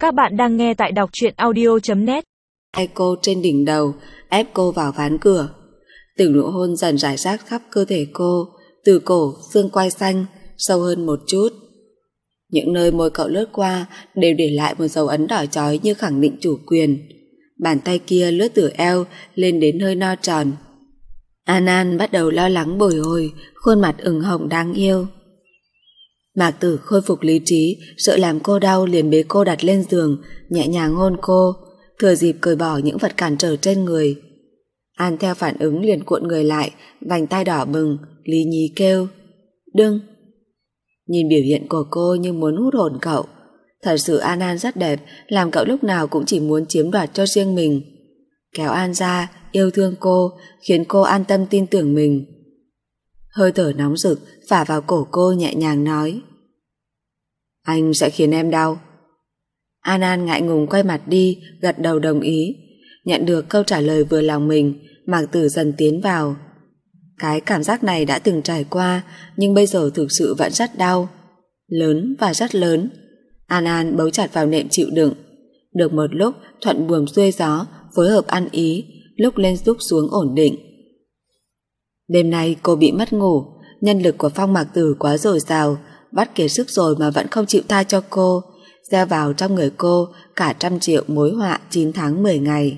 Các bạn đang nghe tại đọc truyện audio.net. Hai cô trên đỉnh đầu, ép cô vào ván cửa. Từng nụ hôn dần rải rác khắp cơ thể cô, từ cổ, xương quai xanh, sâu hơn một chút. Những nơi môi cậu lướt qua đều để lại một dấu ấn đỏ chói như khẳng định chủ quyền. Bàn tay kia lướt từ eo lên đến hơi no tròn. An bắt đầu lo lắng bồi hồi, khuôn mặt ửng hồng đáng yêu. Mạc Tử khôi phục lý trí, sợ làm cô đau liền bế cô đặt lên giường, nhẹ nhàng hôn cô, thừa dịp cởi bỏ những vật cản trở trên người. An theo phản ứng liền cuộn người lại, vành tai đỏ bừng, lý nhí kêu: "Đừng!" Nhìn biểu hiện của cô như muốn hút hồn cậu. Thật sự An rất đẹp, làm cậu lúc nào cũng chỉ muốn chiếm đoạt cho riêng mình. Kéo An ra, yêu thương cô, khiến cô an tâm tin tưởng mình. Hơi thở nóng rực phả vào cổ cô, nhẹ nhàng nói: "Anh sẽ khiến em đau." An ngại ngùng quay mặt đi, gật đầu đồng ý. Nhận được câu trả lời vừa lòng mình, Mạc Tử dần tiến vào. Cái cảm giác này đã từng trải qua, nhưng bây giờ thực sự vẫn rất đau. Lớn và rất lớn. An bấu chặt vào nệm chịu đựng. Được một lúc thuận buồm xuôi gió, phối hợp ăn ý, lúc lên lúc xuống ổn định. Đêm nay cô bị mất ngủ, nhân lực của Phong Mạc Tử quá dồi dào, vắt kiệt sức rồi mà vẫn không chịu tha cho cô, gieo vào trong người cô cả 100 triệu mối họa 9 tháng 10 ngày.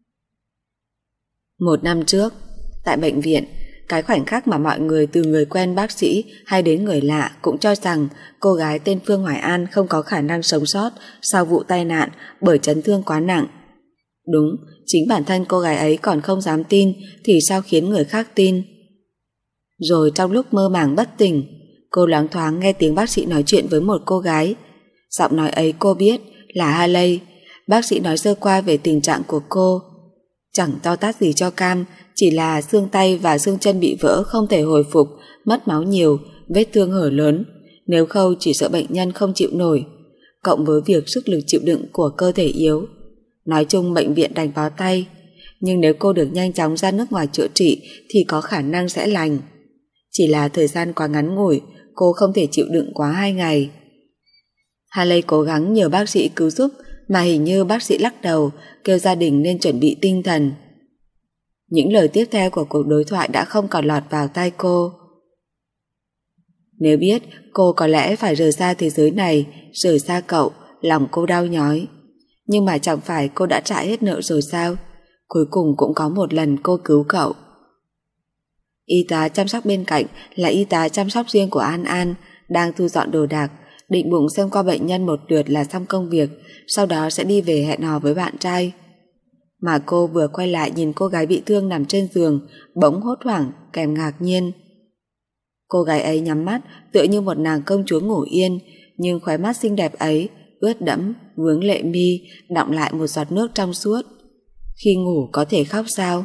1 năm trước, tại bệnh viện, cái khoảnh khắc mà mọi người từ người quen bác sĩ hay đến người lạ cũng cho rằng cô gái tên Phương Hoài An không có khả năng sống sót sau vụ tai nạn bởi chấn thương quá nặng. Đúng, chính bản thân cô gái ấy còn không dám tin thì sao khiến người khác tin. Rồi trong lúc mơ màng bất tỉnh, cô loáng thoáng nghe tiếng bác sĩ nói chuyện với một cô gái. Giọng nói ấy cô biết là Haley. Bác sĩ nói sơ qua về tình trạng của cô. Chẳng to tát gì cho cam, chỉ là xương tay và xương chân bị vỡ không thể hồi phục, mất máu nhiều, vết thương hở lớn. Nếu khâu chỉ sợ bệnh nhân không chịu nổi, cộng với việc sức lực chịu đựng của cơ thể yếu. Nói chung bệnh viện đành bó tay, nhưng nếu cô được nhanh chóng ra nước ngoài chữa trị thì có khả năng sẽ lành. Chỉ là thời gian quá ngắn ngủi, cô không thể chịu đựng quá 2 ngày. Haley cố gắng nhờ bác sĩ cứu giúp mà hình như bác sĩ lắc đầu, kêu gia đình nên chuẩn bị tinh thần. Những lời tiếp theo của cuộc đối thoại đã không còn lọt vào tai cô. Nếu biết cô có lẽ phải rời xa thế giới này, rời xa cậu, lòng cô đau nhói. Nhưng mà chẳng phải cô đã trả hết nợ rồi sao? Cuối cùng cũng có một lần cô cứu cậu. Y tá chăm sóc bên cạnh là y tá chăm sóc riêng của An, đang thu dọn đồ đạc, định bụng xem qua bệnh nhân một lượt là xong công việc, sau đó sẽ đi về hẹn hò với bạn trai. Mà cô vừa quay lại nhìn cô gái bị thương nằm trên giường, bỗng hốt hoảng kèm ngạc nhiên. Cô gái ấy nhắm mắt tựa như một nàng công chúa ngủ yên, nhưng khóe mắt xinh đẹp ấy ướt đẫm, vướng lệ mi, đọng lại một giọt nước trong suốt. Khi ngủ có thể khóc sao?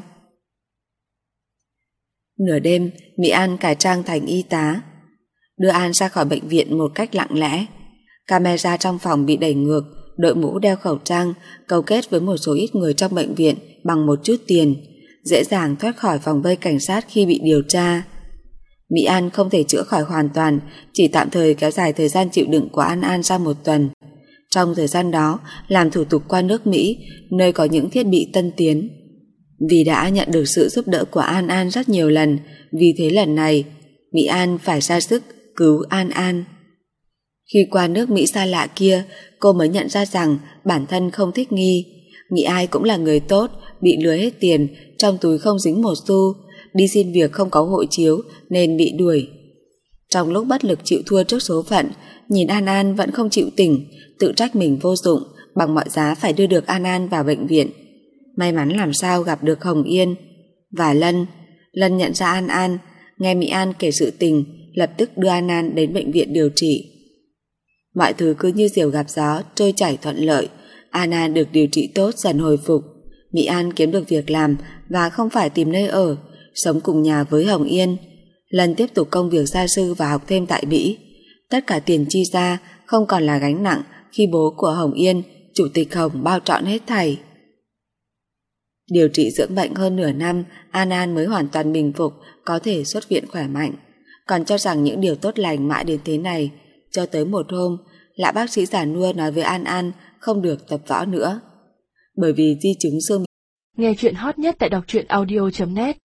Nửa đêm, Mỹ An cải trang thành y tá, đưa An ra khỏi bệnh viện một cách lặng lẽ. Camera trong phòng bị đẩy ngược, đội mũ đeo khẩu trang, câu kết với một số ít người trong bệnh viện bằng một chút tiền, dễ dàng thoát khỏi vòng vây cảnh sát khi bị điều tra. Mỹ An không thể chữa khỏi hoàn toàn, chỉ tạm thời kéo dài thời gian chịu đựng của An sang 1 tuần. Trong thời gian đó, làm thủ tục qua nước Mỹ, nơi có những thiết bị tân tiến. Vì đã nhận được sự giúp đỡ của An rất nhiều lần, vì thế lần này, Mỹ An phải ra sức cứu An. Khi qua nước Mỹ xa lạ kia, cô mới nhận ra rằng bản thân không thích nghi. Nghĩ ai cũng là người tốt, bị lừa hết tiền, trong túi không dính một xu, đi xin việc không có hộ chiếu nên bị đuổi. Trong lúc bất lực chịu thua trước số phận, nhìn An vẫn không chịu tỉnh, tự trách mình vô dụng, bằng mọi giá phải đưa được An vào bệnh viện. May mắn làm sao gặp được Hồng Yên và Lân. Lân nhận ra An, nghe Mỹ An kể sự tình, lập tức đưa An đến bệnh viện điều trị. Mọi thứ cứ như diều gặp gió, trôi chảy thuận lợi. An được điều trị tốt, dần hồi phục. Mỹ An kiếm được việc làm và không phải tìm nơi ở, sống cùng nhà với Hồng Yên. Lân tiếp tục công việc gia sư và học thêm tại Mỹ. Tất cả tiền chi ra không còn là gánh nặng khi bố của Hồng Yên, chủ tịch Hồng, bao trọn hết thảy. Điều trị dưỡng bệnh hơn nửa năm, An mới hoàn toàn bình phục, có thể xuất viện khỏe mạnh. Còn cho rằng những điều tốt lành mãi đến thế này, cho tới một hôm, lạ bác sĩ già nua nói với An không được tập võ nữa. Bởi vì di chứng xương. Nghe chuyện hot nhất tại đọc truyện audio.net